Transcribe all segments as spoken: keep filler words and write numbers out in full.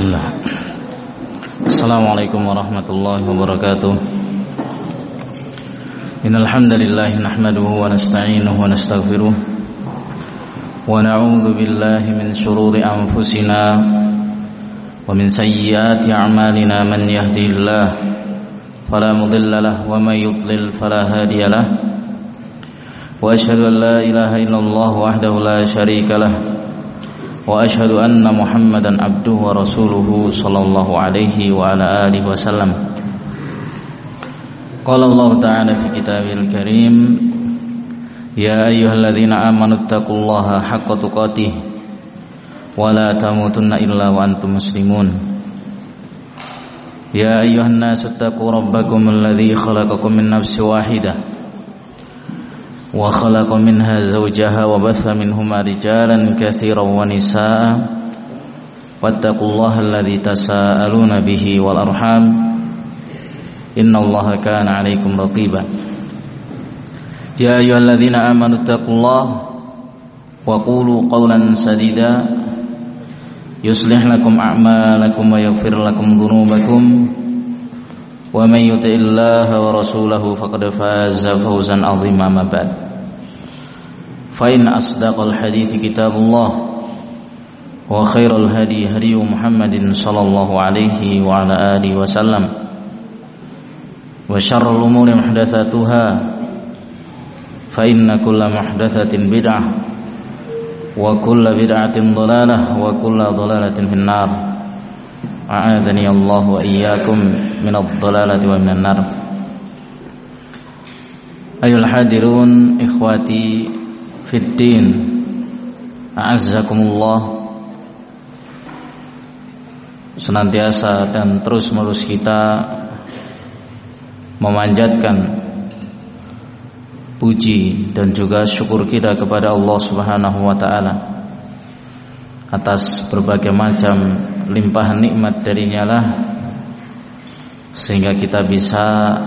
Bismillah. Assalamualaikum warahmatullahi wabarakatuh. Innal hamdalillah nahmaduhu wa nasta'inuhu wa nastaghfiruh wa na'udzu billahi min shururi anfusina wa min sayyiati a'malina. Man yahdihillahu fala mudilla lahu wa may yudlil fala hadiya lahu. Wa asyhadu an la ilaha illallah wahdahu la syarika lahu wa asyhadu anna Muhammadan abduhu wa rasuluhu sallallahu alaihi wa ala alihi wasallam. Qala Allah ta'ala fi kitabil karim, ya ayyuhalladzina amanu taqullaha haqqa tuqatih wa la tamutunna illa wa antum muslimun. Ya ayyuhan nasu taqu rabbakum alladzi khalaqakum min nafsin wahidah wa khalaqa minha zawjaha wa batha minhuma rijalan katsiran wa nisaa wattaqullaha alladzi tasaaluna bihi wal arham innallaha kana 'alaikum raqiba. Ya ayyuhalladzina amanu taqullaha wa qulu qawlan sadida yuslih lakum a'malakum wa yaghfir lakum dhunubakum wa may yuti'illaha wa rasulahu faqad faza fawzan 'azima. Ma ba'd. Fa in asdaqal hadithi kitabullah wa khairal hadi hadi Muhammadin sallallahu alaihi wa ala alihi wasallam wa syarrul umuri muhdatsatuha fa inna kulla muhdatsatin bid'ah wa kulla bid'atin dhalalah wa kulla dhalalatin finnar. A'adani Allah wa iyyakum minadh dhalalati wa minan nar. Ayuhal hadirun ikhwati fid din, a'azzakumullah. Senantiasa dan terus menerus kita memanjatkan puji dan juga syukur kita kepada Allah Subhanahu wa taala atas berbagai macam limpahan nikmat darinya lah, sehingga kita bisa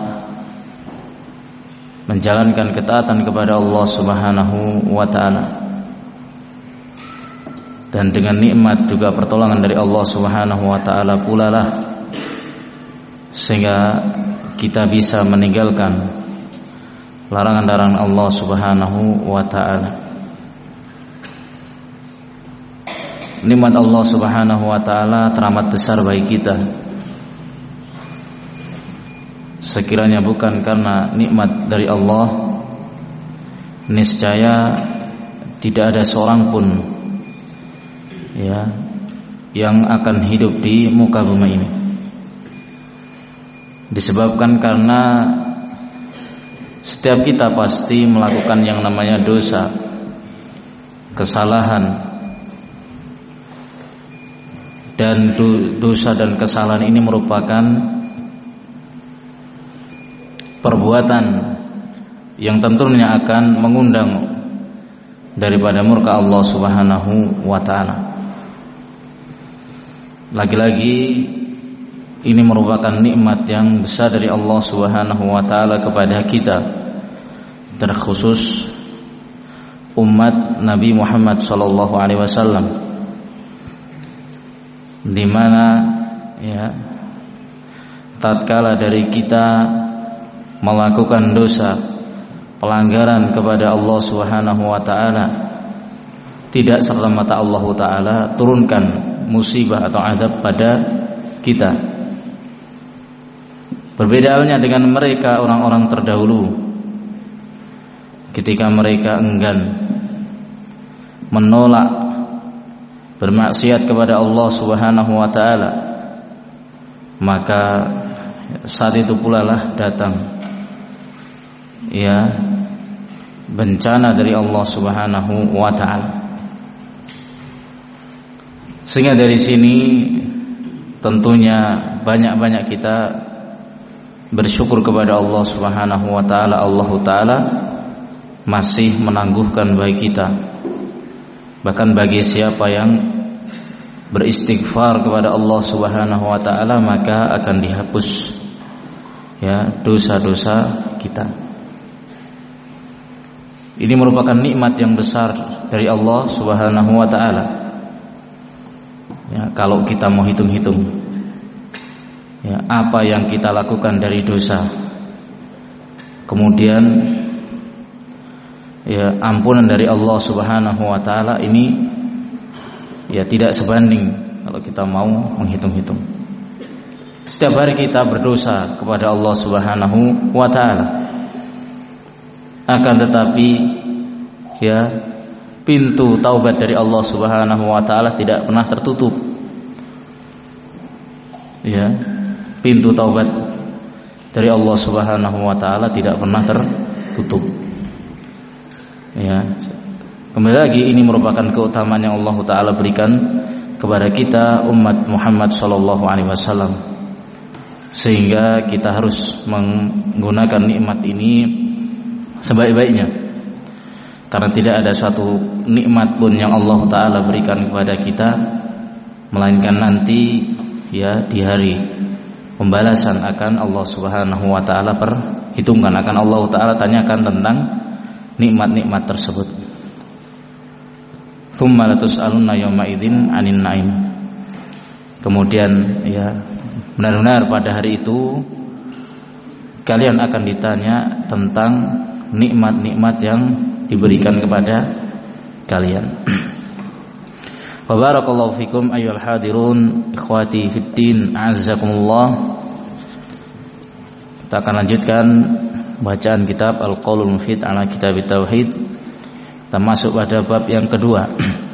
menjalankan ketaatan kepada Allah Subhanahu wa taala. Dan dengan nikmat juga pertolongan dari Allah Subhanahu wa taala pula lah, sehingga kita bisa meninggalkan larangan-larangan Allah Subhanahu wa taala. Nikmat Allah Subhanahu wa taala teramat besar bagi kita. Sekiranya bukan karena nikmat dari Allah, niscaya tidak ada seorang pun ya yang akan hidup di muka bumi ini. Disebabkan karena setiap kita pasti melakukan yang namanya dosa, kesalahan. Dan dosa dan kesalahan ini merupakan perbuatan yang tentunya akan mengundang daripada murka Allah Subhanahu wa taala. Lagi-lagi ini merupakan nikmat yang besar dari Allah Subhanahu wa taala kepada kita, terkhusus umat Nabi Muhammad sallallahu alaihi wasallam, di mana ya tatkala dari kita melakukan dosa, pelanggaran kepada Allah Subhanahu wa taala, tidak serta-merta Allah taala turunkan musibah atau azab pada kita. Berbeda halnya dengan mereka orang-orang terdahulu, ketika mereka enggan menolak bermaksiat kepada Allah Subhanahu wa taala, maka saat itu pula lah datang ya bencana dari Allah Subhanahu wa taala. Sehingga dari sini tentunya banyak-banyak kita bersyukur kepada Allah Subhanahu wa taala. Allah taala masih menangguhkan bagi kita. Bahkan bagi siapa yang beristighfar kepada Allah Subhanahu wa taala, maka akan dihapus ya dosa-dosa kita. Ini merupakan nikmat yang besar dari Allah Subhanahu wa taala. Ya, kalau kita mau hitung-hitung, ya, apa yang kita lakukan dari dosa, kemudian ya ampunan dari Allah Subhanahu wa taala ini ya tidak sebanding kalau kita mau menghitung-hitung. Setiap hari kita berdosa kepada Allah Subhanahu wa taala. Akan tetapi ya pintu taubat dari Allah Subhanahu wa taala tidak pernah tertutup. Ya, pintu taubat dari Allah Subhanahu wa taala tidak pernah tertutup. Ya. Kembali lagi, ini merupakan keutamaan yang Allah taala berikan kepada kita umat Muhammad sallallahu alaihi wasallam. Sehingga kita harus menggunakan nikmat ini sebaik-baiknya. Karena tidak ada suatu nikmat pun yang Allah taala berikan kepada kita melainkan nanti ya di hari pembalasan akan Allah Subhanahu wa taala perhitungkan, akan Allah taala tanyakan tentang nikmat-nikmat tersebut. Tsumma latus'alunna yawma idzin 'anin na'im. Kemudian ya benar-benar pada hari itu kalian akan ditanya tentang nikmat-nikmat yang diberikan kepada kalian. Wa barakallahu fikum ayyuhal hadirun ikhwati fid din a'azzakumullah. Kita akan lanjutkan bacaan kitab Al-Qaulul Mufid ala Kitab Tauhid. Kita masuk pada bab yang kedua.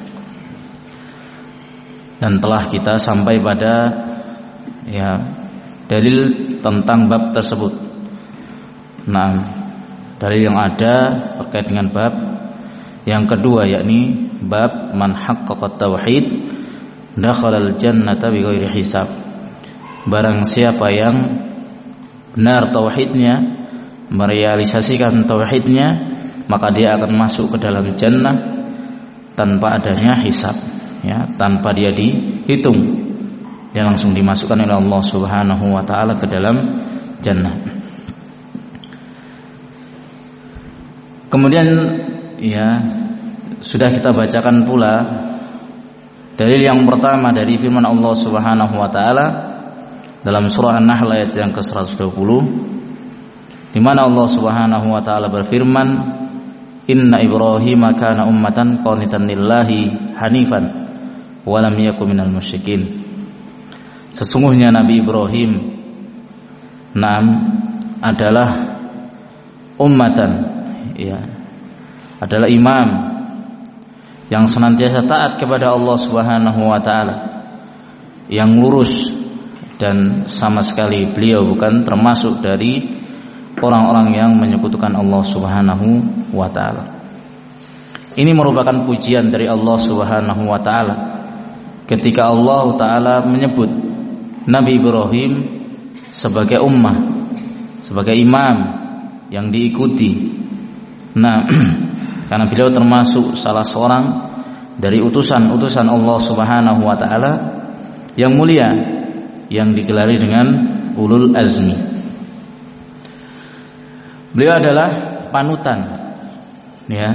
Dan telah kita sampai pada ya dalil tentang bab tersebut. Nah, dalil yang ada terkait dengan bab yang kedua, yakni bab man haqqaqa tauhid dakhalal jannata bighairi hisab. Barang siapa yang benar tauhidnya, merealisasikan tauhidnya, maka dia akan masuk ke dalam jannah tanpa adanya hisab, ya, tanpa dia dihitung. Dia langsung dimasukkan oleh Allah Subhanahu wa taala ke dalam jannah. Kemudian ya sudah kita bacakan pula dalil yang pertama dari firman Allah Subhanahu wa taala dalam surah An-Nahl ayat yang ke seratus dua puluh, di mana Allah Subhanahu wa taala berfirman, "Inna Ibrahima kana ummatan qanitan lillahi hanifan wa lam yakun minal musyrikin." Sesungguhnya Nabi Ibrahim Naam adalah ummatan, ya, adalah imam yang senantiasa taat kepada Allah Subhanahu wa taala, yang lurus, dan sama sekali beliau bukan termasuk dari orang-orang yang menyekutukan Allah Subhanahu wa taala. Ini merupakan pujian dari Allah Subhanahu wa taala ketika Allah taala menyebut Nabi Ibrahim sebagai ummah, sebagai imam yang diikuti. Nah, karena beliau termasuk salah seorang dari utusan-utusan Allah Subhanahu wa taala yang mulia, yang digelari dengan ulul azmi. Beliau adalah panutan, ya,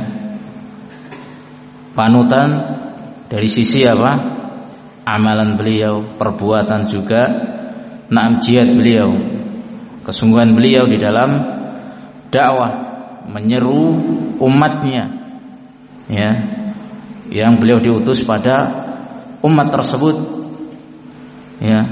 panutan dari sisi apa? Amalan beliau, perbuatan juga, naam jihad beliau, kesungguhan beliau di dalam dakwah menyeru umatnya, ya, yang beliau diutus pada umat tersebut, ya,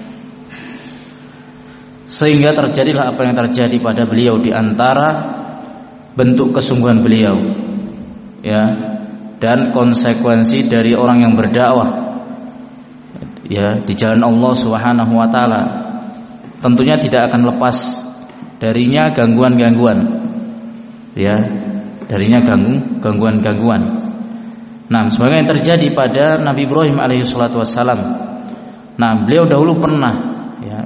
sehingga terjadilah apa yang terjadi pada beliau di antara bentuk kesungguhan beliau, ya, dan konsekuensi dari orang yang berdakwah, ya, di jalan Allah Subhanahu wa taala. Tentunya tidak akan lepas darinya gangguan-gangguan, ya, darinya ganggu, gangguan-gangguan. Nah, sebagaimana yang terjadi pada Nabi Ibrahim alaihi salatu wassalam. Nah, beliau dahulu pernah, ya,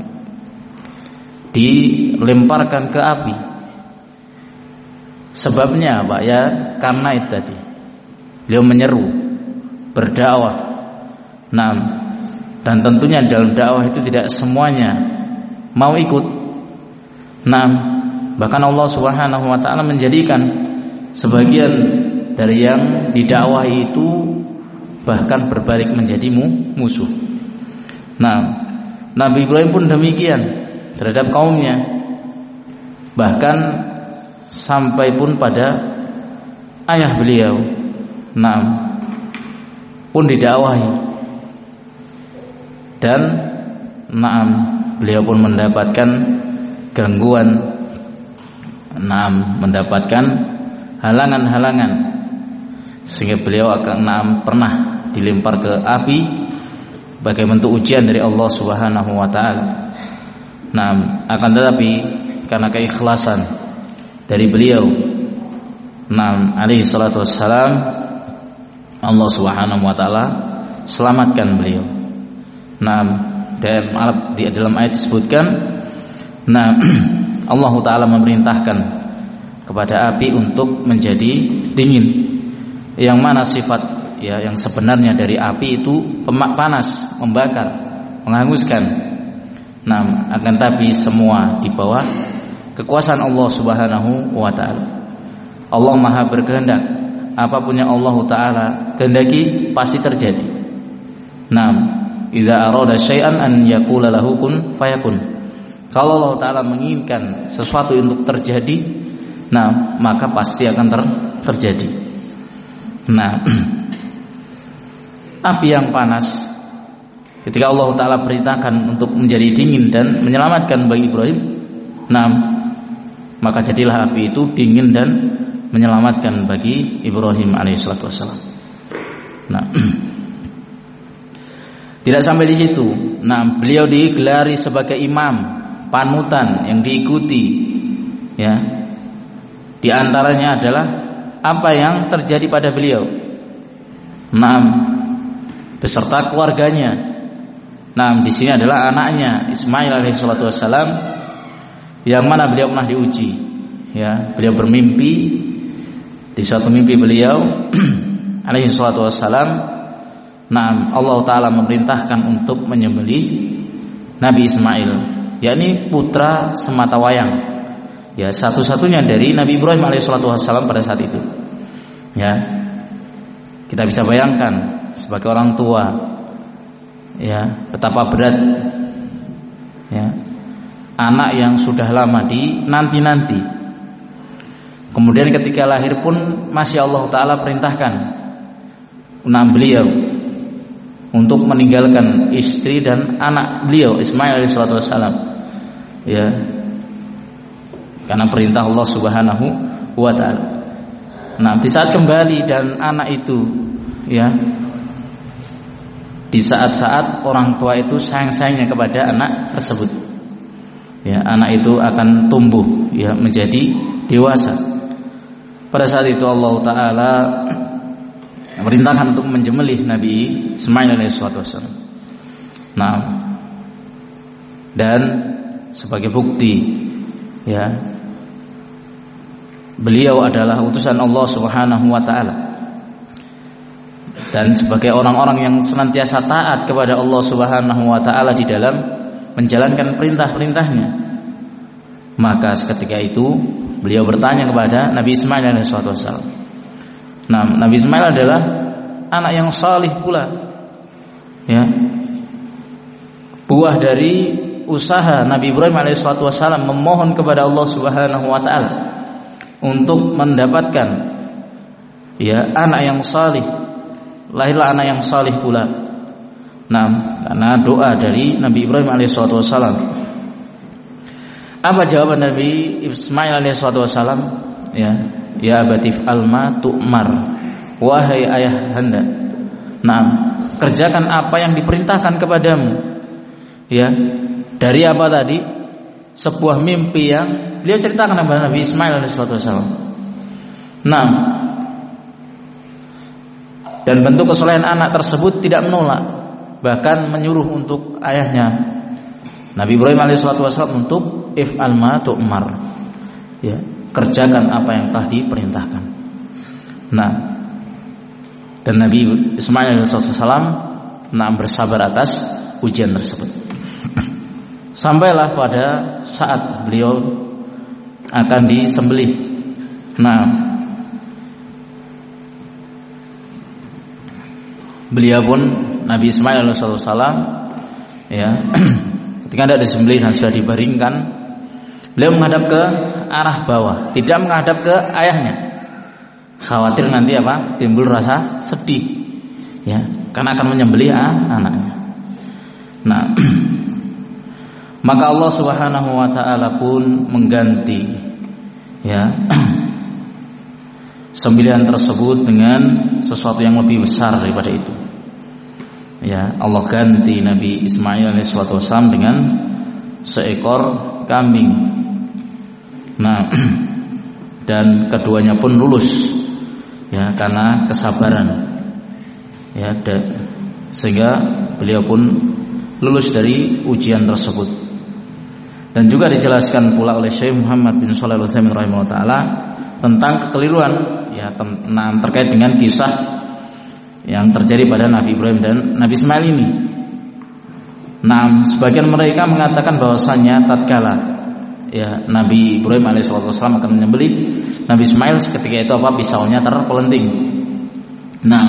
dilemparkan ke api. Sebabnya apa? Ya, karena itu tadi. Beliau menyeru, berdakwah. Nah, dan tentunya dalam dakwah itu tidak semuanya mau ikut. Nah, bahkan Allah Subhanahu wa taala menjadikan sebagian dari yang didakwahi itu bahkan berbalik menjadi musuh. Nah, Nabi Ibrahim pun demikian terhadap kaumnya, bahkan sampai pun pada ayah beliau, nah, pun didakwahi, dan nah, beliau pun mendapatkan gangguan, nah, mendapatkan halangan-halangan, sehingga beliau akan nah, pernah dilempar ke api sebagai bentuk ujian dari Allah Subhanahu wa taala. Nah, akan tetapi karena keikhlasan dari beliau, nah, alaihi salatu wassalam, Allah Subhanahu wa taala selamatkan beliau. Nah, dan di dalam ayat disebutkan, nah, Allah taala memerintahkan kepada api untuk menjadi dingin, yang mana sifat ya yang sebenarnya dari api itu panas, membakar, menghanguskan. Nah, akan tapi semua di bawah kekuasaan Allah Subhanahu wa taala. Allah Maha berkehendak, apapun yang Allah taala kehendaki pasti terjadi. Nah, idza arada syai'an an yaqula lahu kun fayakun. Kalau Allah taala menginginkan sesuatu untuk terjadi, nah, maka pasti akan ter terjadi. Nah, api yang panas, ketika Allah taala perintahkan untuk menjadi dingin dan menyelamatkan bagi Ibrahim, nah, maka jadilah api itu dingin dan menyelamatkan bagi Ibrahim alaihissalatu wassalam. Nah, tidak sampai di situ. Nah, beliau digelari sebagai imam, panutan yang diikuti. Ya, di antaranya adalah apa yang terjadi pada beliau. Nah, beserta keluarganya. Nah, di sini adalah anaknya Ismail alaihissalatu wassalam, yang mana beliau pernah diuji. Ya, beliau bermimpi, di suatu mimpi beliau alaihissalatu wassalam, nah, Allah taala memerintahkan untuk menyembelih Nabi Ismail, yakni putra sematawayang, ya, satu-satunya dari Nabi Ibrahim alaihissalatu wassalam pada saat itu. Ya, kita bisa bayangkan sebagai orang tua, ya, betapa berat, ya, anak yang sudah lama di nanti-nanti, kemudian ketika lahir pun masih Allah taala perintahkan nah, beliau untuk meninggalkan istri dan anak beliau Ismail alaihissalatu wassalam, ya, karena perintah Allah Subhanahu wa taala. Nah, di saat kembali dan anak itu, ya, di saat-saat orang tua itu sayang-sayangnya kepada anak tersebut, ya, anak itu akan tumbuh, ya, menjadi dewasa. Pada saat itu Allah taala memerintahkan untuk menjembelih Nabi Ismail alaihissalatu wassalam. Nah, dan sebagai bukti, ya, beliau adalah utusan Allah Subhanahu wa taala, dan sebagai orang-orang yang senantiasa taat kepada Allah Subhanahu wa taala di dalam menjalankan perintah-perintahnya, maka seketika itu beliau bertanya kepada Nabi Ismail alaihissalatu wassalam. Nah, Nabi Ismail adalah anak yang salih pula, ya, buah dari usaha Nabi Ibrahim alaihissalatu wassalam memohon kepada Allah Subhanahu wa taala untuk mendapatkan, ya, anak yang salih. Lahirlah anak yang salih pula. Nah, karena doa dari Nabi Ibrahim alaihissalatu wassalam. Apa jawaban Nabi Ismail alaihissalatu wassalam? Ya, ya abatif alma tu'mar, wahai ayah handa, nah, kerjakan apa yang diperintahkan kepadamu. Ya, dari apa tadi? Sebuah mimpi yang beliau ceritakan kepada Nabi Ismail alaihissalatu wassalam. Nah, dan bentuk kesolehan anak tersebut tidak menolak, bahkan menyuruh untuk ayahnya Nabi Ibrahim alaihissalatu wassalam untuk if'al ma tu'mar, ya, kerjakan apa yang telah diperintahkan. Nah, dan Nabi Ismail alaihissalatu wassalam nah bersabar atas ujian tersebut. Sampailah pada saat beliau akan disembelih. Nah, beliau pun Nabi Ismail alaihissalam ya ketika tidak disembelih dan sudah dibaringkan, beliau menghadap ke arah bawah, tidak menghadap ke ayahnya, khawatir nanti apa timbul rasa sedih ya karena akan menyembelih ah, anaknya. Nah maka Allah Subhanahu wa taala pun mengganti ya sembelihan tersebut dengan sesuatu yang lebih besar daripada itu. Ya, Allah ganti Nabi Ismail alaihissalam dengan seekor kambing. Nah, dan keduanya pun lulus ya karena kesabaran. Ya, da, sehingga beliau pun lulus dari ujian tersebut. Dan juga dijelaskan pula oleh Syekh Muhammad bin Shalih Al-Utsaimin rahimahullah taala tentang kekeliruan ya tentang terkait dengan kisah yang terjadi pada Nabi Ibrahim dan Nabi Ismail ini. Nah, sebagian mereka mengatakan bahwasanya tatkala ya Nabi Ibrahim alaihissalam akan menyembelih Nabi Ismail, ketika itu apa pisaunya terpelenting. Nah,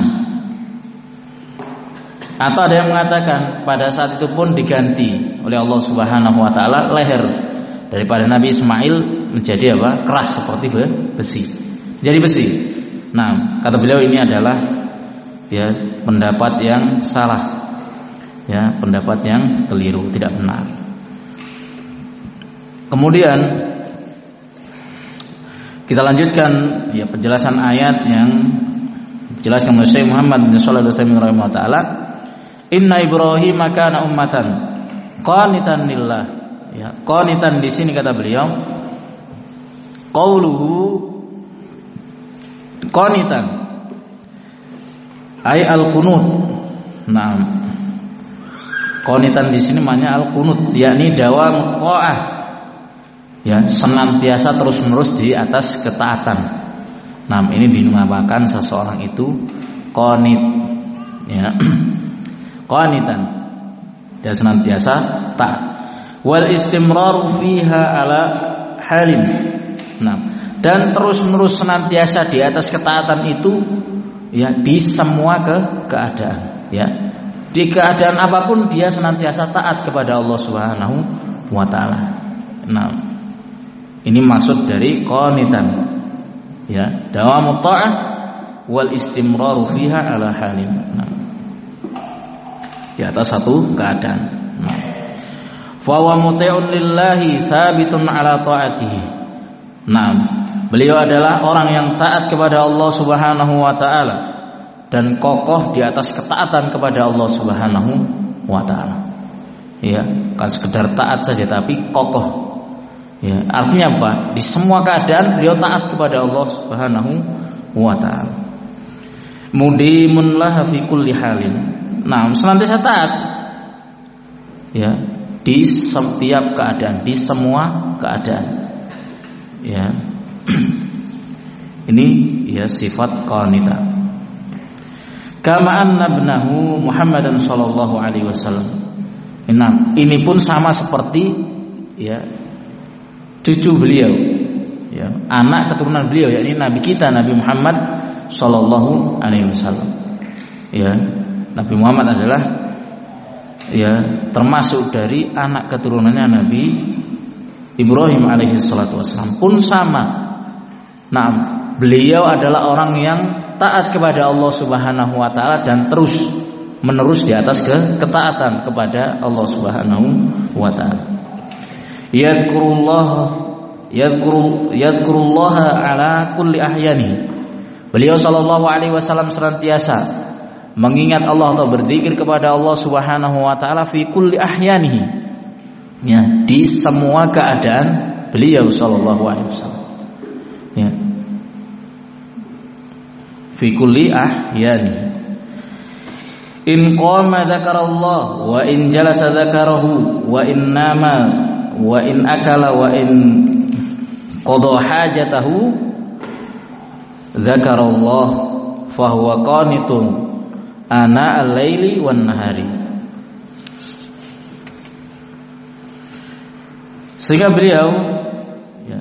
atau ada yang mengatakan pada saat itu pun diganti oleh Allah Subhanahu wa taala leher daripada Nabi Ismail menjadi apa? Keras seperti besi. Jadi besi. Nah, kata beliau ini adalah ya pendapat yang salah. Ya, pendapat yang keliru, tidak benar. Kemudian kita lanjutkan ya penjelasan ayat yang dijelaskan oleh Syekh Muhammad bin Shalih Al-Utsaimin rahimahullah taala, "Inna Ibrahim kana ummatan qanitan lillah." Ya, qanitan di sini kata beliau qauluhu qanitan ay al-qunut. Nah, qanitan di sini maknanya al-qunut, yakni dawam ta'ah. Ya, senantiasa terus-menerus di atas ketaatan. Nah, ini dinamakan seseorang itu qanit. Ya. Qanitan. Dia senantiasa taat. Wal istimrar fiha ala halim. Nah, dan terus-menerus senantiasa di atas ketaatan itu ya di semua ke keadaan ya. Di keadaan apapun dia senantiasa taat kepada Allah Subhanahu wa taala. Nah, ini maksud dari qanitan. Ya, dawamut ta'ah wal istimraru fiha ala halim. Nah, di atas satu keadaan. Nah, fa wa muti'un lillahi tsabitun ala ta'atihi. Nah, beliau adalah orang yang taat kepada Allah Subhanahu wa taala dan kokoh di atas ketaatan kepada Allah Subhanahu wa taala. Ya, bukan sekedar taat saja tapi kokoh. Ya, artinya apa? Di semua keadaan beliau taat kepada Allah Subhanahu wa taala. Mudimun laha fi kulli halin. Nah, senantiasa taat. Ya, di setiap keadaan, di semua keadaan. Ya. Ini ya sifat qanita. Kama anna ibnahu Muhammadan sallallahu alaihi wasallam. Nah, ini pun sama seperti ya cucu beliau, ya, anak keturunan beliau, yakni Nabi kita Nabi Muhammad sallallahu alaihi wasallam. Ya, Nabi Muhammad adalah ya termasuk dari anak keturunannya Nabi Ibrahim alaihi salatu wasallam pun sama. Nah, beliau adalah orang yang taat kepada Allah Subhanahu wa taala dan terus menerus di atas ke ketaatan kepada Allah Subhanahu wa taala. Yadhkurullah yadhkuru yadhkurullah ala kulli ahyani. Beliau sallallahu alaihi wasallam senantiasa mengingat Allah atau berzikir kepada Allah Subhanahu wa taala fi kulli ahyanihi. Ya, di semua keadaan beliau sallallahu alaihi wasallam. Ya. Fi kulli ahyani. In qama dzakarallah wa in jalasa dzakarahu wa in nama wa in akala wa in qada hajatahu dzakarallah fa huwa qanitun ana al-laili wan nahari. Sehingga beliau ya,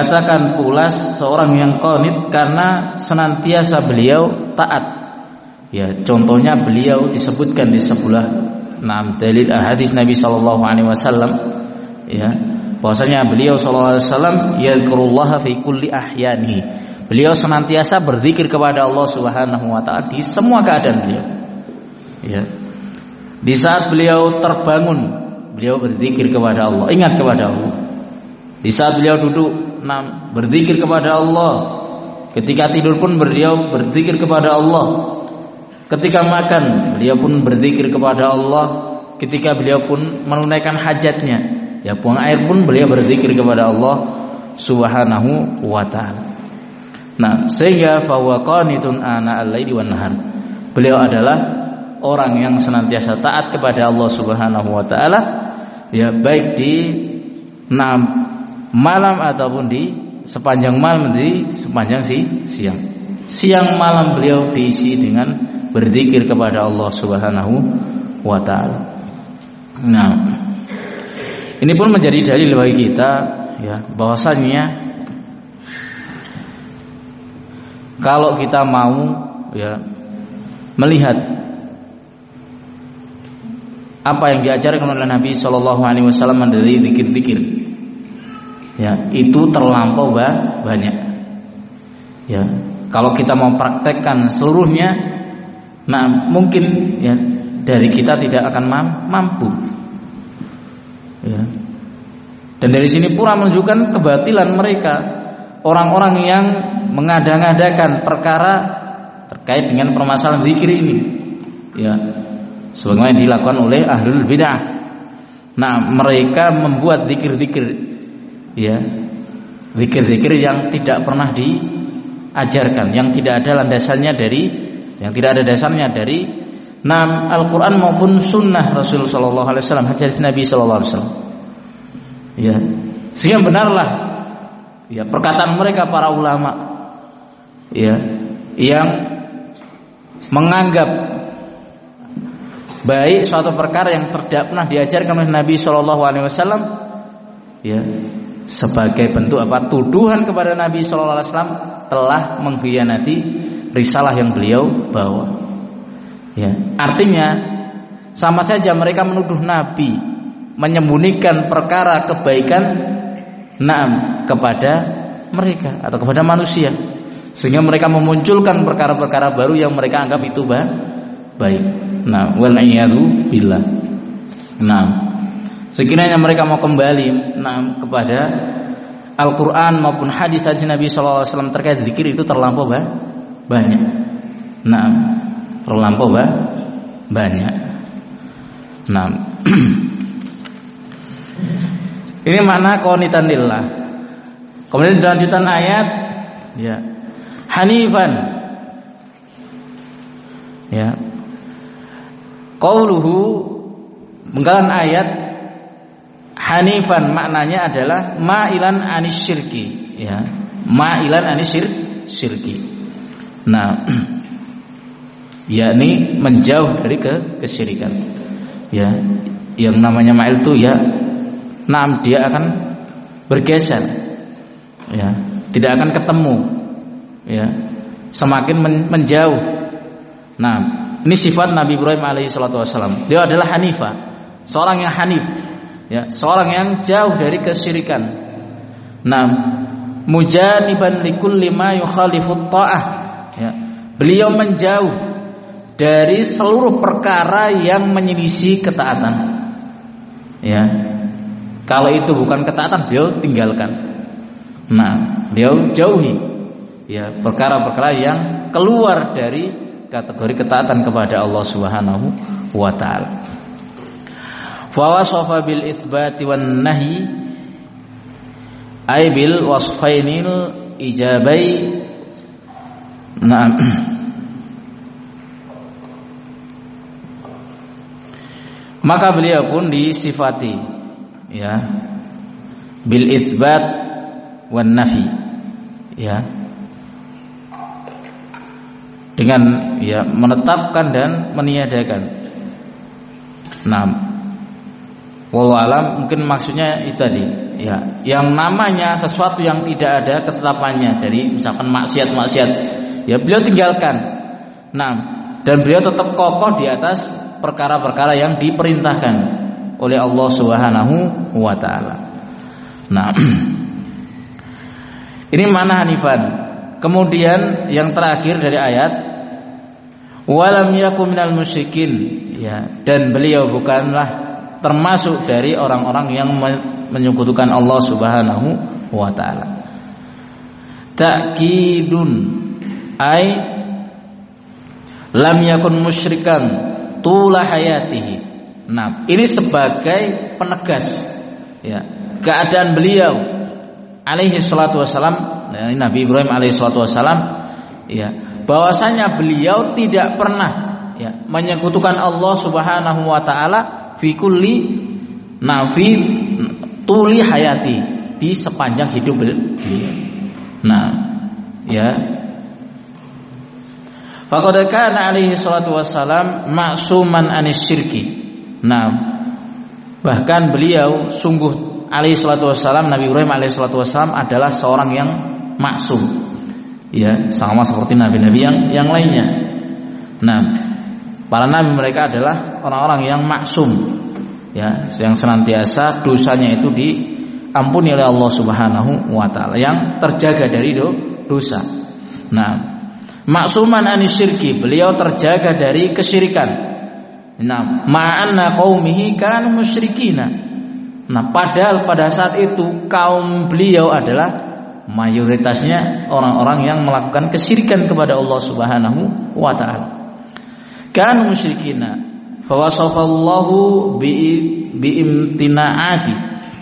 dikatakan pula seorang yang qanit karena senantiasa beliau taat Ya, contohnya beliau disebutkan di sebelah enam dalil hadis Nabi sallallahu alaihi wasallam, ya, bahwasanya beliau sallallahu alaihi wasallam yadhkurullaha fi kulli ahyanihi. Beliau senantiasa berzikir kepada Allah Subhanahu wa taala di semua keadaan beliau. Ya. Di saat beliau terbangun, beliau berzikir kepada Allah, ingat kepada Allah. Di saat beliau duduk, nah, berzikir kepada Allah. Ketika tidur pun beliau berzikir kepada Allah. Ketika makan, beliau pun berzikir kepada Allah. Ketika beliau pun menunaikan hajatnya, ya, buang air pun beliau berzikir kepada Allah Subhanahu wa taala. Nah, sehingga fa huwa qanitun ana al-laili wan nahar. Beliau adalah orang yang senantiasa taat kepada Allah Subhanahu wa taala, ya, baik di enam malam ataupun di sepanjang malam, di sepanjang si siang. Siang malam beliau diisi dengan berzikir kepada Allah Subhanahu wa taala. Nah, ini pun menjadi dalil bagi kita, ya, bahwasanya kalau kita mau, ya, melihat apa yang diajarkan oleh Nabi Shallallahu Alaihi Wasallam dari zikir-zikir, ya, itu terlampau banyak. Ya, kalau kita mau praktekkan seluruhnya, nah, mungkin, ya, dari kita tidak akan mampu. Ya. Dan dari sini pula menunjukkan kebatilan mereka, orang-orang yang mengada-ngadakan perkara terkait dengan permasalahan zikir ini, ya, sebagaimana dilakukan oleh ahlul bid'ah. Nah, mereka membuat zikir-zikir, ya, zikir-zikir yang tidak pernah diajarkan, yang tidak ada landasannya dari, yang tidak ada dasarnya dari nam Al-Quran maupun Sunnah Rasul Sallallahu Alaihi Wasallam, hadis Nabi Sallallahu Alaihi Wasallam. Ya, sehingga benarlah, ya, perkataan mereka para ulama, ya, yang menganggap baik suatu perkara yang tidak pernah diajarkan oleh Nabi Shallallahu Alaihi Wasallam, ya, sebagai bentuk apa, tuduhan kepada Nabi Shallallahu Alaihi Wasallam telah mengkhianati risalah yang beliau bawa. Ya, artinya sama saja mereka menuduh Nabi menyembunyikan perkara kebaikan, naam, kepada mereka atau kepada manusia, sehingga mereka memunculkan perkara-perkara baru yang mereka anggap itu baik. Nah, wal a'yadu billah. Nah, sekiranya mereka mau kembali, nah, kepada Al-Quran maupun hadis-hadis Nabi Shallallahu Alaihi Wasallam terkait zikir, itu terlampau banyak. Nah, terlampau banyak. Nah, ini makna qanitan lillah. Kemudian dalam lanjutan ayat, ya, hanifan, ya, qauluhu, penggalan ayat hanifan maknanya adalah ma'ilan anis syirki, ya, ma'ilan anis syirki. Nah, yakni menjauh dari ke kesyirikan. Ya, yang namanya ma'il itu, ya, nah, dia akan bergeser, ya, tidak akan ketemu, ya, semakin men- menjauh. Nah, ini sifat Nabi Ibrahim alaihi salatu wasallam. Dia adalah hanifah, seorang yang hanif, ya, seorang yang jauh dari kesyirikan. Nah, mujaniban likulli ma yukhalifut ta'ah, ya, beliau menjauh dari seluruh perkara yang menyelisih ketaatan. Ya, kalau itu bukan ketaatan, beliau tinggalkan. Nah, beliau jauhi, ya, perkara-perkara yang keluar dari kategori ketaatan kepada Allah Subhanahu wa taala. Fa wasafa bil itsbati wan nahyi ay bil wasfainil ijabai. Nah, maka beliau pun disifati, ya, bil itsbat wan nafi, ya, dengan, ya, menetapkan dan meniadakan. Nah, wallahu alam, mungkin maksudnya itu tadi, ya, yang namanya sesuatu yang tidak ada ketetapannya, dari misalkan maksiat-maksiat, ya, beliau tinggalkan. Nah, dan beliau tetap kokoh di atas perkara-perkara yang diperintahkan oleh Allah Subhanahu wa taala. Nah, ini mana Hanifan. Kemudian yang terakhir dari ayat, walam yakum minal musyrikin, ya, dan beliau bukanlah termasuk dari orang-orang yang menyekutukan Allah Subhanahu wa taala. Ta'kidun ay lam yakun musyrikan tula hayatihi. Nah, ini sebagai penegas, ya, keadaan beliau alaihi salatu wasalam, ya, Nabi Ibrahim alaihi salatu wasalam, ya, bahwasanya beliau tidak pernah, ya, menyekutukan Allah Subhanahu wa taala fi kulli nafi tuli hayati, di sepanjang hidup beliau. Nah, ya, faqad kana alaihi salatu wassalam ma'suman anis syirki. Nah, bahkan beliau sungguh alaihi salatu wassalam, Nabi Ibrahim alaihi salatu wassalam adalah seorang yang maksum, ya, sama seperti nabi-nabi yang yang lainnya. Nah, para nabi mereka adalah orang-orang yang maksum, ya, yang senantiasa dosanya itu diampuni oleh Allah Subhanahu wa taala, yang terjaga dari do, dosa. Nah, maksuman anis syirki, beliau terjaga dari kesyirikan. Nah, ma'anna qaumihi kanu musyrikina. Nah, padahal pada saat itu kaum beliau adalah mayoritasnya orang-orang yang melakukan kesyirikan kepada Allah Subhanahu wa taala. Kanu musyrikina. Fa wasafallahu bi biimtina'ati.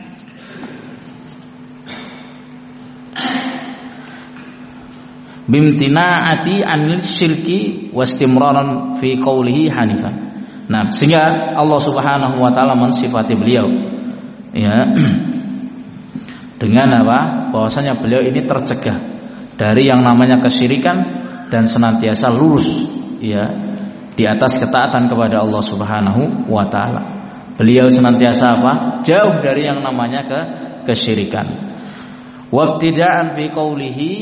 Bimtina'ati anil syirki wastimraran fi qawlihi hanifan. Nah, sehingga Allah Subhanahu wa taala mensifati beliau, ya, dengan apa? Bahwasanya beliau ini tercegah dari yang namanya kesyirikan dan senantiasa lurus, ya, di atas ketaatan kepada Allah Subhanahu wa taala. Beliau senantiasa apa? Jauh dari yang namanya ke kesyirikan. Wabtida'an fi qawlihi,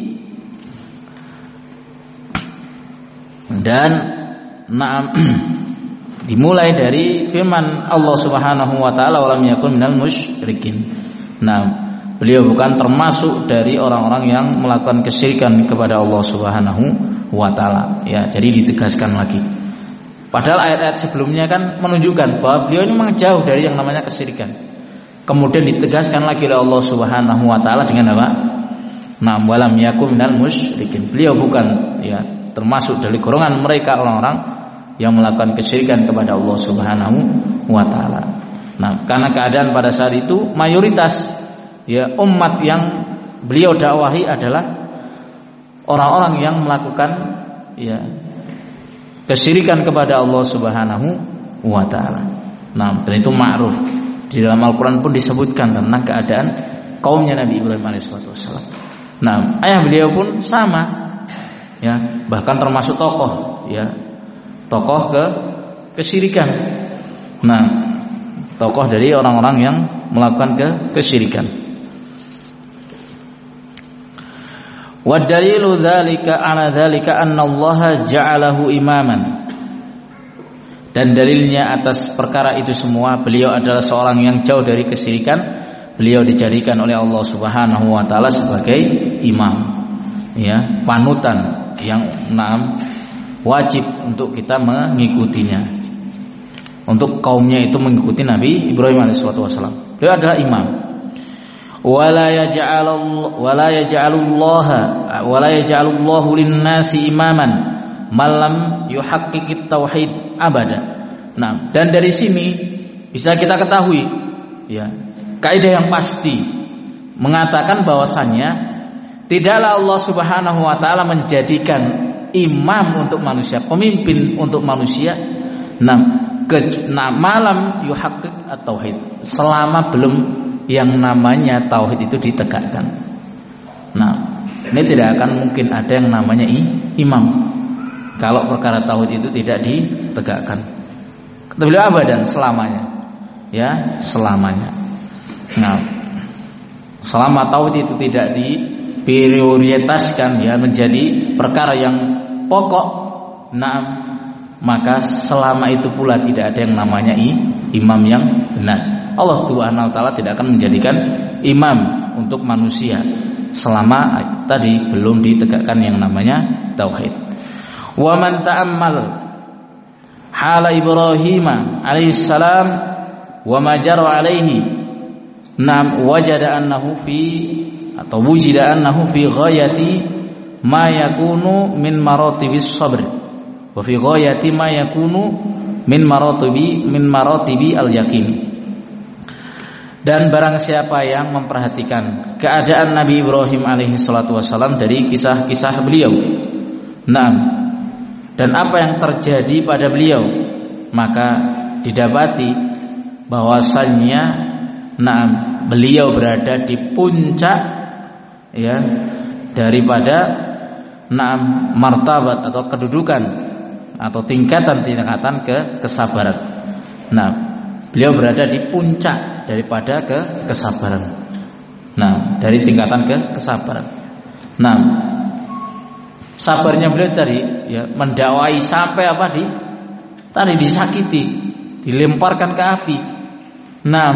dan na'am dimulai dari firman Allah Subhanahu wa taala, walam yakun minal musyrikin. Nah, beliau bukan termasuk dari orang-orang yang melakukan kesyirikan kepada Allah Subhanahu wa taala, ya. Jadi ditegaskan lagi. Padahal ayat-ayat sebelumnya kan menunjukkan bahwa beliau ini memang jauh dari yang namanya kesyirikan. Kemudian ditegaskan lagi oleh Allah Subhanahu wa taala dengan apa? Nah, walam yakun minal musyrikin. Beliau bukan, ya, termasuk dari golongan mereka orang-orang yang melakukan kesyirikan kepada Allah Subhanahu wa taala. Nah, karena keadaan pada saat itu mayoritas, ya, umat yang beliau dakwahi adalah orang-orang yang melakukan, ya, kesyirikan kepada Allah Subhanahu wa taala. Nah, dan itu ma'ruf. Di dalam Al-Qur'an pun disebutkan tentang keadaan kaumnya Nabi Ibrahim alaihissalatu wassalam. Nah, ayah beliau pun sama, ya, bahkan termasuk tokoh, ya, tokoh ke kesyirikan. Nah, tokoh dari orang-orang yang melakukan ke kesyirikan. Wa dalilu dzalika ala dzalika anna Allah ja'alahu imaman. Dan dalilnya atas perkara itu semua, beliau adalah seorang yang jauh dari kesyirikan. Beliau dijadikan oleh Allah Subhanahu wa taala sebagai imam, ya, panutan yang enam wajib untuk kita mengikutinya. Untuk kaumnya itu mengikuti Nabi Ibrahim alaihissalatu wassalam. Beliau adalah imam. Wala yaj'alullahu wala yaj'alullaha wala yaj'alullahu lin-nasi imaman malam yuhaqqiqit tauhid abada. Nah, dan dari sini bisa kita ketahui, ya, kaidah yang pasti mengatakan bahwasannya tidaklah Allah Subhanahu wa taala menjadikan imam untuk manusia, pemimpin untuk manusia, nah, ke, nah malam yuhaqqiq at-tauhid, selama belum yang namanya tauhid itu ditegakkan. Nah, ini tidak akan mungkin ada yang namanya imam kalau perkara tauhid itu tidak ditegakkan. Kata beliau abadan, selamanya, ya, selamanya. Nah, selama tauhid itu tidak diprioritaskan, ya, menjadi perkara yang pokok, nah, maka selama itu pula tidak ada yang namanya imam yang benar. Allah Subhanahu wa taala tidak akan menjadikan imam untuk manusia selama tadi belum ditegakkan yang namanya tauhid. Wa man ta'ammal hala Ibrahim alaihissalam wa ma jara alaihi nam wajada annahu fi atau wujida annahu fi ghayati ma yakunu min maratibis sabr wa fi ghayati ma yakunu min maratibi min maratibi al yakin. Dan barang siapa yang memperhatikan keadaan Nabi Ibrahim alaihi salatu wasallam dari kisah-kisah beliau, nah, dan apa yang terjadi pada beliau, maka didapati bahwasannya nah, beliau berada di puncak ya daripada nah, martabat atau kedudukan atau tingkatan-tingkatan ke kesabaran. Nah, beliau berada di puncak daripada ke kesabaran. Nah, dari tingkatan ke kesabaran. Nah, sabarnya beliau tadi ya mendakwai sampai apa di tadi disakiti, dilemparkan ke api. Nah,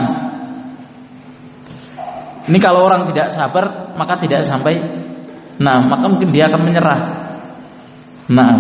ini kalau orang tidak sabar maka tidak sampai. Nah, maka mungkin dia akan menyerah. Nah,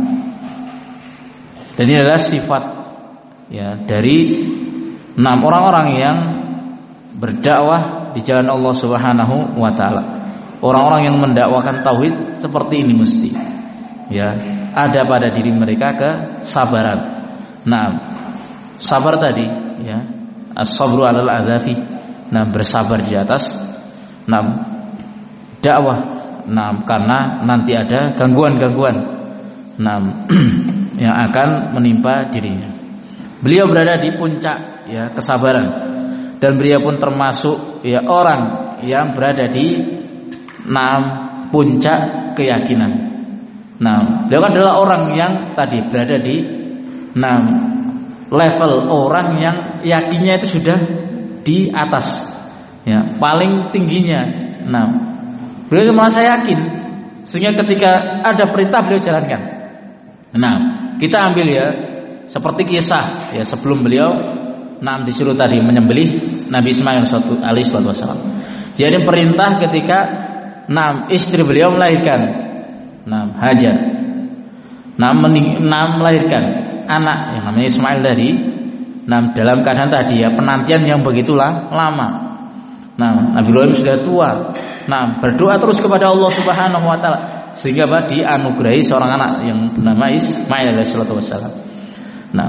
dan ini adalah sifat ya dari enam orang-orang yang berdakwah di jalan Allah Subhanahu wa taala. Orang-orang yang mendakwakan tauhid seperti ini mesti ya ada pada diri mereka kesabaran. Nah, sabar tadi ya as-sabru 'alal adzafi. Nah, bersabar di atas nah dakwah. Nah, karena nanti ada gangguan-gangguan nah yang akan menimpa dirinya. Beliau berada di puncak ya kesabaran dan beliau pun termasuk ya orang yang berada di enam puncak keyakinan. Nah, beliau adalah orang yang tadi berada di enam level orang yang yakinnya itu sudah di atas ya paling tingginya. Nah, beliau merasa yakin sehingga ketika ada perintah beliau jalankan. Nah, kita ambil ya seperti kisah ya sebelum beliau Nah disuruh tadi menyembelih Nabi Ismail alaihi wasallam. Jadi perintah ketika nah istri beliau melahirkan nah Hajar. Nah, mening, nah melahirkan anak yang namanya Ismail tadi. Nah dalam keadaan tadi ya penantian yang begitulah lama. Nah Nabi Ibrahim sudah tua. Nah berdoa terus kepada Allah Subhanahu wa taala sehingga bah dianugerahi seorang anak yang bernama Ismail alaihi wasallam. Nah,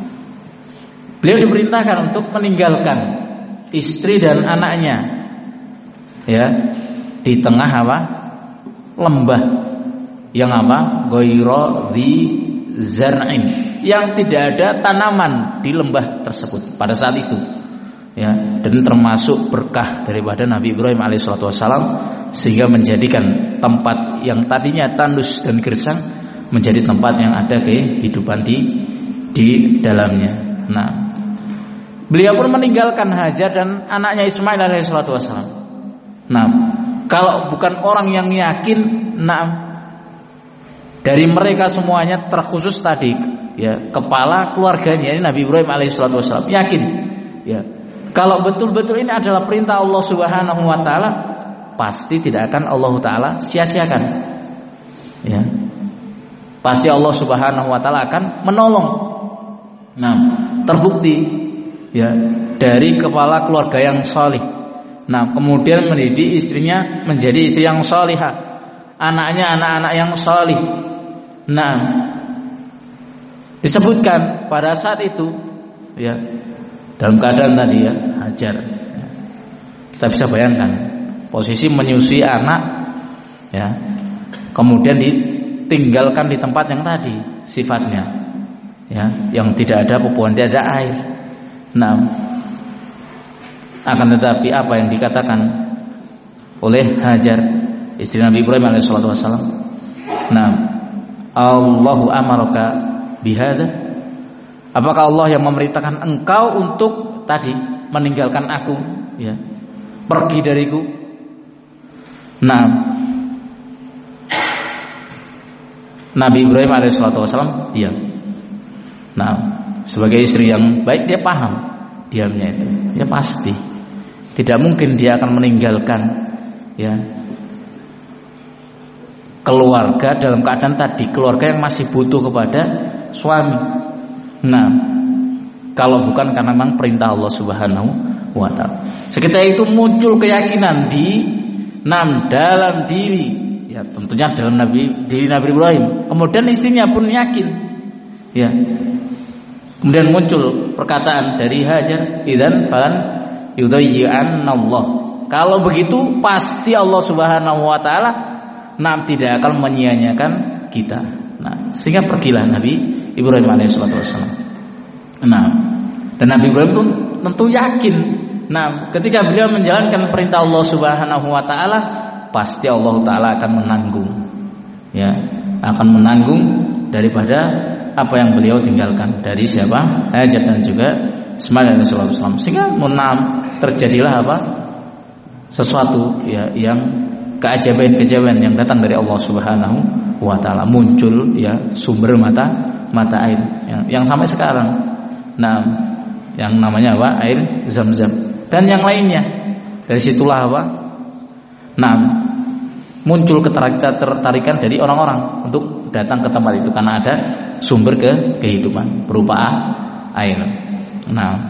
beliau diperintahkan untuk meninggalkan istri dan anaknya ya di tengah apa? Lembah yang apa? Ghaira dzi zar'in, yang tidak ada tanaman di lembah tersebut pada saat itu. Ya, dan termasuk berkah daripada Nabi Ibrahim alaihissalam sehingga menjadikan tempat yang tadinya tandus dan gersang menjadi tempat yang ada kehidupan di di dalamnya. Nah, beliau pun meninggalkan Hajar dan anaknya Ismail alaihissalam. Nah, kalau bukan orang yang yakin, nah dari mereka semuanya terkhusus tadi ya kepala keluarganya ini Nabi Ibrahim alaihissalam yakin ya kalau betul-betul ini adalah perintah Allah Subhanahu wa taala pasti tidak akan Allah taala sia-siakan ya pasti Allah Subhanahu wa taala akan menolong. Nah, terbukti ya dari kepala keluarga yang salih. Nah, kemudian mendidik istrinya menjadi istri yang salihah, anaknya anak-anak yang salih. Nah, disebutkan pada saat itu ya dalam keadaan tadi ya Hajar ya, kita bisa bayangkan posisi menyusui anak ya kemudian ditinggalkan di tempat yang tadi sifatnya ya yang tidak ada pupuan, tidak ada air. Nah, akan tetapi apa yang dikatakan oleh Hajar istri Nabi Ibrahim alaihissalam, nah, Allahu amaraka bihada, apakah Allah yang memerintahkan engkau untuk tadi meninggalkan aku ya pergi dariku? Nah, Nabi Ibrahim alaihissalam diam. Nah, sebagai istri yang baik dia paham diamnya itu. Ya pasti. Tidak mungkin dia akan meninggalkan ya keluarga dalam keadaan tadi, keluarga yang masih butuh kepada suami. Nah, kalau bukan karena memang perintah Allah Subhanahu wa taala. Seketika itu muncul keyakinan di enam dalam diri, ya tentunya dalam Nabi diri Nabi Ibrahim. Kemudian istrinya pun yakin. Ya. Kemudian muncul perkataan dari Hajar, "Idzan falan yudayyi'anallah." Kalau begitu pasti Allah Subhanahu wa taala nah tidak akan menyia-nyiakan kita. Nah, sehingga pergilah Nabi Ibrahim alaihissalatu wassalam. Nah, dan Nabi Ibrahim pun tentu yakin. Nah, ketika beliau menjalankan perintah Allah Subhanahu wa taala, pasti Allah taala akan menanggung. Ya, akan menanggung daripada apa yang beliau tinggalkan dari siapa? Hajar dan juga Ismail alaihissalatu wassalam. Sehingga menam terjadilah apa? Sesuatu ya yang keajaiban-keajaiban yang datang dari Allah Subhanahu wa taala, muncul ya sumber mata mata air yang, yang sampai sekarang. Nah, yang namanya apa? Air Zam-Zam dan yang lainnya. Dari situlah apa? Nah, muncul ketertarikan dari orang-orang untuk datang ke tempat itu karena ada sumber ke kehidupan berupa air. Nah,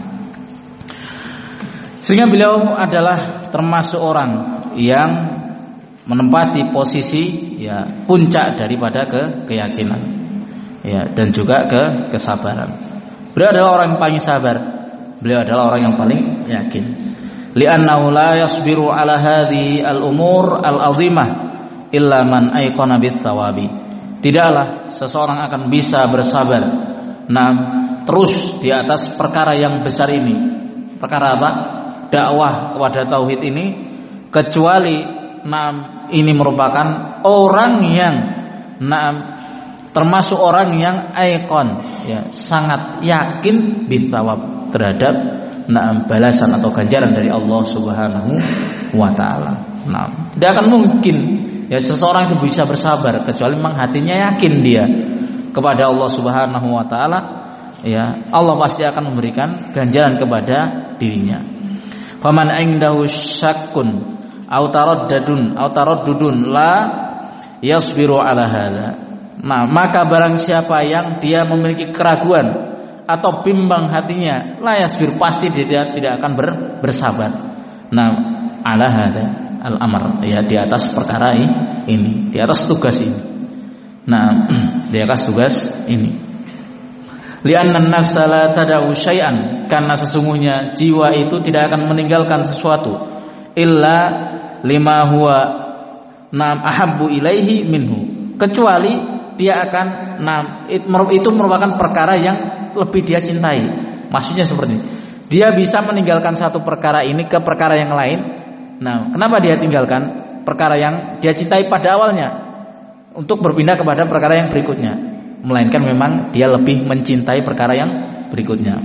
sehingga beliau adalah termasuk orang yang menempati posisi ya puncak daripada ke keyakinan ya dan juga ke kesabaran. Beliau adalah orang yang paling sabar. Beliau adalah orang yang paling yakin. Li'annahu la yasbiru ala hadhihi al-umur al-'azimah illa man ayqana bis-sawabi. Tidaklah seseorang akan bisa bersabar nah terus di atas perkara yang besar ini. Perkara apa? Dakwah kepada tauhid ini, kecuali nah ini merupakan orang yang nah termasuk orang yang aikon ya sangat yakin bisawab terhadap nah balasan atau ganjaran dari Allah Subhanahu wa taala. Nah, tidak akan mungkin ya seseorang itu bisa bersabar kecuali memang hatinya yakin dia kepada Allah Subhanahu wa taala, ya Allah pasti akan memberikan ganjaran kepada dirinya. Faman indahu syakkun aw taraddudun aw taraddudun la yasbiru ala hadza. Nah, maka barang siapa yang dia memiliki keraguan atau bimbang hatinya, la yasbir pasti dia tidak akan ber, bersabar. Nah, ala hadza al-amr ya di atas perkara ini, di atas tugas ini. Nah, di atas tugas ini. Li'anna an-nafsa la tad'u syai'an, karena sesungguhnya jiwa itu tidak akan meninggalkan sesuatu illa lima huwa nam ahabbu ilaihi minhu, kecuali dia akan nam itu merupakan perkara yang lebih dia cintai. Maksudnya seperti ini. Dia bisa meninggalkan satu perkara ini ke perkara yang lain. Nah, kenapa dia tinggalkan perkara yang dia cintai pada awalnya untuk berpindah kepada perkara yang berikutnya? Melainkan memang dia lebih mencintai perkara yang berikutnya.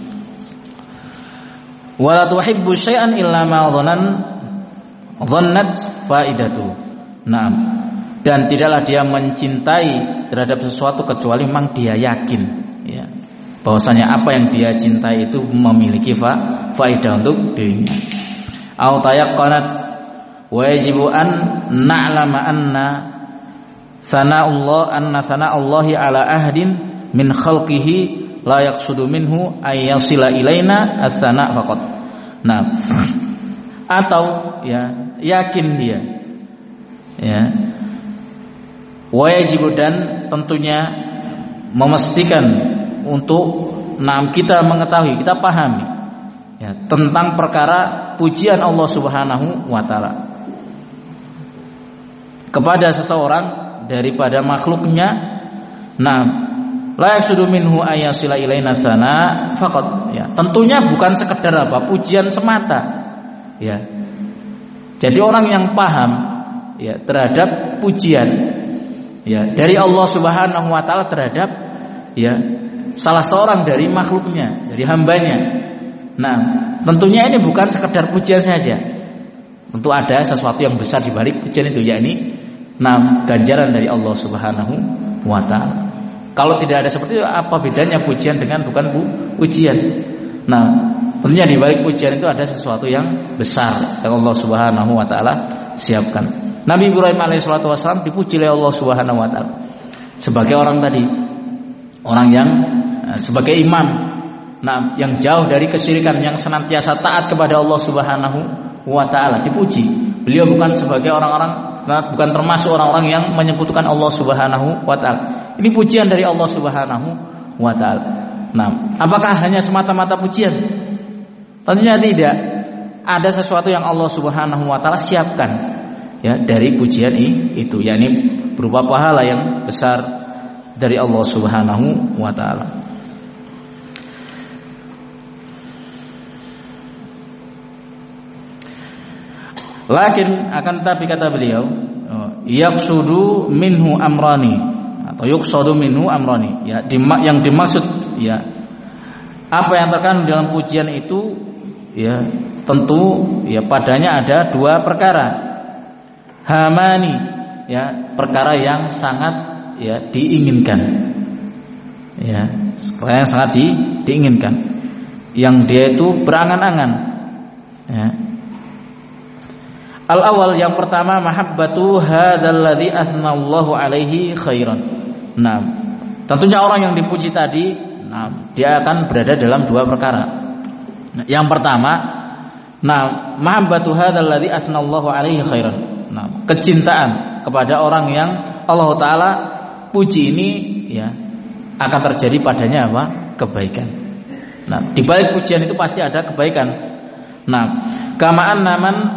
Wala tuhibbu syai'an illa ma dhannan dhannat faidatu. Nah, dan tidaklah dia mencintai terhadap sesuatu kecuali memang dia yakin ya bahwasanya apa yang dia cintai itu memiliki fa faidah untuk dirinya. Au tayaqqanat wa yajibu an na'lama anna sana'ullah anna sana'ullahi ala ahdin min khalqihi la yaqsudu minhu ay yasila ilaina as-sana' faqat. Nah, atau ya yakin dia ya wajib dan tentunya memastikan untuk nah kita mengetahui, kita pahami ya tentang perkara pujian Allah Subhanahu wa taala kepada seseorang daripada makhluknya. Nah, la yaqsudu minhu ayasila ilaina sana faqat ya. Tentunya bukan sekedar apa pujian semata. Ya. Jadi orang yang paham ya terhadap pujian ya dari Allah Subhanahu wa taala terhadap ya salah seorang dari makhluknya, dari hambanya. Nah, tentunya ini bukan sekedar pujian saja. Tentu ada sesuatu yang besar di balik pujian itu, yakni nah ganjaran dari Allah Subhanahu wa taala. Kalau tidak ada seperti itu, apa bedanya pujian dengan bukan pu pujian? Nah, tentunya di balik pujian itu ada sesuatu yang besar yang Allah Subhanahu wa taala siapkan. Nabi Ibrahim alaihissalatu wassalam dipuji oleh Allah Subhanahu wa taala sebagai orang tadi, orang yang sebagai imam, nah, yang jauh dari kesyirikan, yang senantiasa taat kepada Allah Subhanahu wa taala, dipuji. Beliau bukan sebagai orang-orang, nah, bukan termasuk orang-orang yang menyekutukan Allah Subhanahu wa taala. Ini pujian dari Allah Subhanahu wa taala. Nah, apakah hanya semata-mata pujian? Tentunya tidak. Ada sesuatu yang Allah Subhanahu wa taala siapkan ya dari pujian itu, yakni berupa pahala yang besar dari Allah Subhanahu wa taala. Lakin akan tetapi kata beliau, yaqsudu minhu amrani, atau yuqsadu minhu amrani, ya yang dimaksud ya apa yang terkandung dalam pujian itu ya tentu ya padanya ada dua perkara. Hamani, ya perkara yang sangat ya diinginkan, ya perkara yang sangat di, diinginkan, yang dia itu berangan-angan, ya. Al-awwal, yang pertama, mahabbatu hadzal ladzi athnallahu alaihi khairan. Nah, tentunya orang yang dipuji tadi, nah, dia akan berada dalam dua perkara. Nah, yang pertama, nah, mahabbatu hadzal ladzi athnallahu alaihi khairan. Nah, kecintaan kepada orang yang Allah taala puji ini ya akan terjadi padanya apa? Kebaikan. Nah, di balik pujian itu pasti ada kebaikan. Nah, kama anna man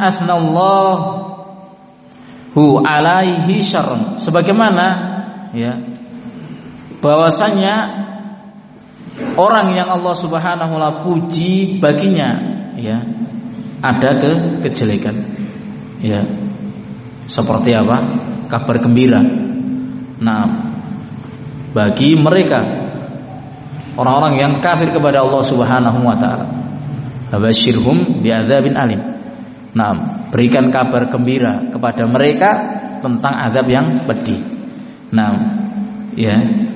asnallahu alaihi syarrun, sebagaimana ya bahwasanya orang yang Allah Subhanahu wa taala puji baginya ya ada ke kejelekan. Ya. Seperti apa? Kabar gembira. Nah, bagi mereka orang-orang yang kafir kepada Allah Subhanahu wa taala, Abasyirhum bi'adzabin alim. Nah, berikan kabar gembira kepada mereka tentang azab yang pedih. Nah, ya.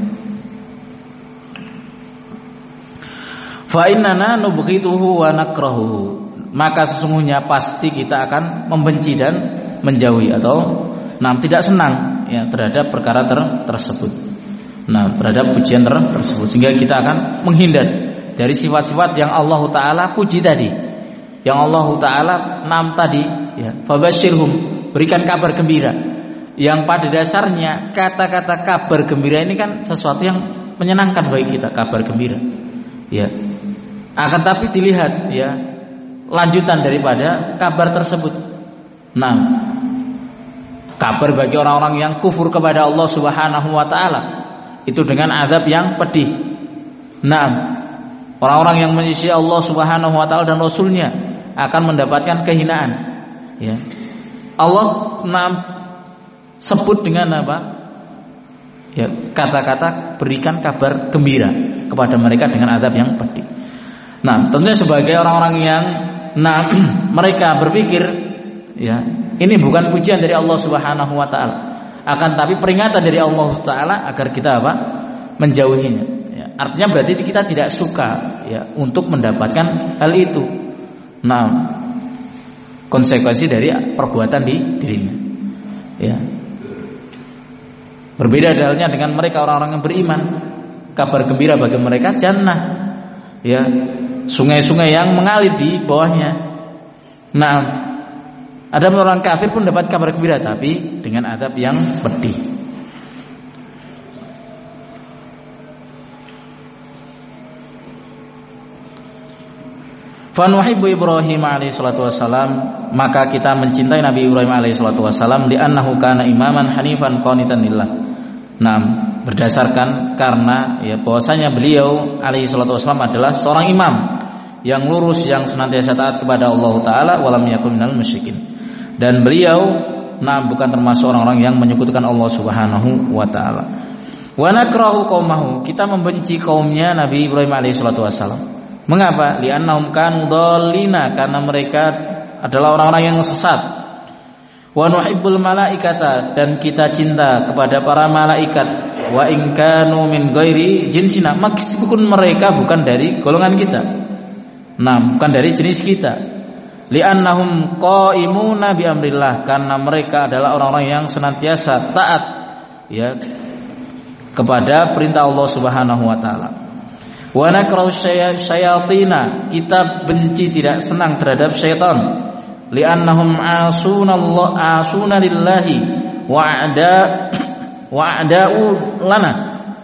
Fa innana nubghituhu wa nakrahuhu. Maka sesungguhnya pasti kita akan membenci dan menjauhi atau nah tidak senang ya terhadap perkara ter tersebut. Nah, terhadap pujian ter tersebut sehingga kita akan menghindar dari sifat-sifat yang Allah taala puji tadi, yang Allah taala nam tadi ya, fabasyirhum, berikan kabar gembira, yang pada dasarnya kata-kata kabar gembira ini kan sesuatu yang menyenangkan bagi kita, kabar gembira ya. Akan tapi dilihat ya lanjutan daripada kabar tersebut. Nah, kabar bagi orang-orang yang kufur kepada Allah Subhanahu wa taala itu dengan azab yang pedih. Nah, orang-orang yang menyisi Allah Subhanahu wa taala dan Rasulnya akan mendapatkan kehinaan. Ya. Allah nam, sebut dengan apa? Ya, kata-kata berikan kabar gembira kepada mereka dengan azab yang pedih. Nah, tentunya sebagai orang-orang yang nah mereka berpikir ya, ini bukan pujian dari Allah Subhanahu wa taala, akan tapi peringatan dari Allah taala agar kita apa? Menjauhinya. Artinya berarti kita tidak suka ya untuk mendapatkan hal itu. Nah, konsekuensi dari perbuatan di dirinya. Ya. Berbeda halnya dengan mereka orang-orang yang beriman. Kabar gembira bagi mereka jannah. Ya, sungai-sungai yang mengalir di bawahnya. Nah, ada orang kafir pun dapat kabar gembira tapi dengan azab yang pedih. Fanuhibbu Ibrahim alaihi salatu wassalam, maka kita mencintai Nabi Ibrahim alaihi salatu wassalam li'annahu kana imaman hanifan qanitan lillah. Nah, berdasarkan karena ya bahwasanya beliau alaihi salatu wassalam adalah seorang imam yang lurus, yang senantiasa taat kepada Allah taala, walam yakun minal musyrikin. Dan beliau nah bukan termasuk orang-orang yang menyekutukan Allah Subhanahu wa taala. Wa nakrahu qaumahu, kita membenci kaumnya Nabi Ibrahim alaihi salatu wassalam. Mengapa? Li'annahum kanu dhallina, karena mereka adalah orang-orang yang sesat. Wa nuhibbul malaikata, dan kita cinta kepada para malaikat, wa in kanu min ghairi jinsina, meskipun mereka bukan dari golongan kita. Nah, bukan dari jenis kita. Li'annahum qa'imuna bi amrillah, karena mereka adalah orang-orang yang senantiasa taat ya kepada perintah Allah Subhanahu wa taala. Wa nakrahu syayatina, kita benci tidak senang terhadap syaitan. Li'annahum asunallahu asuna lillahi wa a'da wa a'da'u lana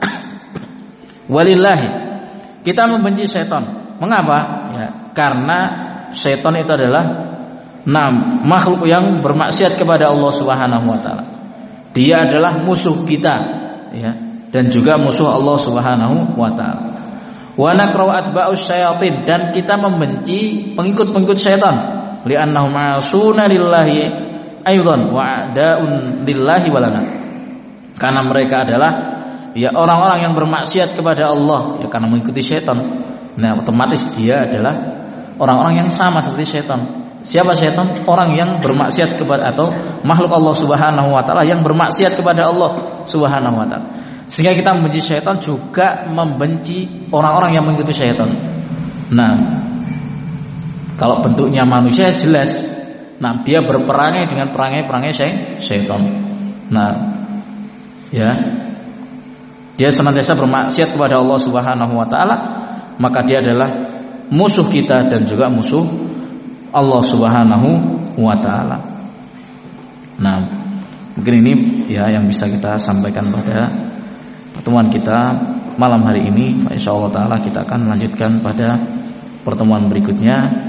walillahi. Kita membenci syaitan. Mengapa? Ya, karena syaitan itu adalah enam makhluk yang bermaksiat kepada Allah Subhanahu wa taala. Dia adalah musuh kita ya, dan juga musuh Allah Subhanahu wa taala. Wa nakrahu atba'us syayatin, dan kita membenci pengikut-pengikut syaitan. Li'annahum asuna lillahi aidan wa a'da'un lillahi walana, karena mereka adalah ya orang-orang yang bermaksiat kepada Allah ya karena mengikuti syaitan. Nah, otomatis dia adalah orang-orang yang sama seperti syaitan. Siapa syaitan? Orang yang bermaksiat kepada atau makhluk Allah Subhanahu wa taala yang bermaksiat kepada Allah Subhanahu wa taala. Sehingga kita membenci syaitan juga membenci orang-orang yang mengikuti syaitan. Nah, kalau bentuknya manusia jelas, nah dia berperangai dengan perangai-perangai syaitan. Nah, ya, dia senantiasa bermaksiat kepada Allah Subhanahu wa taala, maka dia adalah musuh kita dan juga musuh Allah Subhanahu wa taala. Nah, mungkin ini ya yang bisa kita sampaikan pada pertemuan kita malam hari ini. Insyaallah taala kita akan lanjutkan pada pertemuan berikutnya.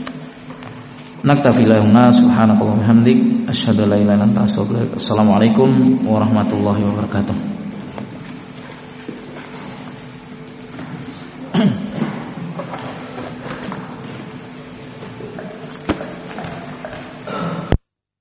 Naktafi lahuna subhanakallahumma hamdik asyhadu an la ilaha illa anta astaghfiruka wa atubu ilaik. Assalamualaikum warahmatullahi wabarakatuh.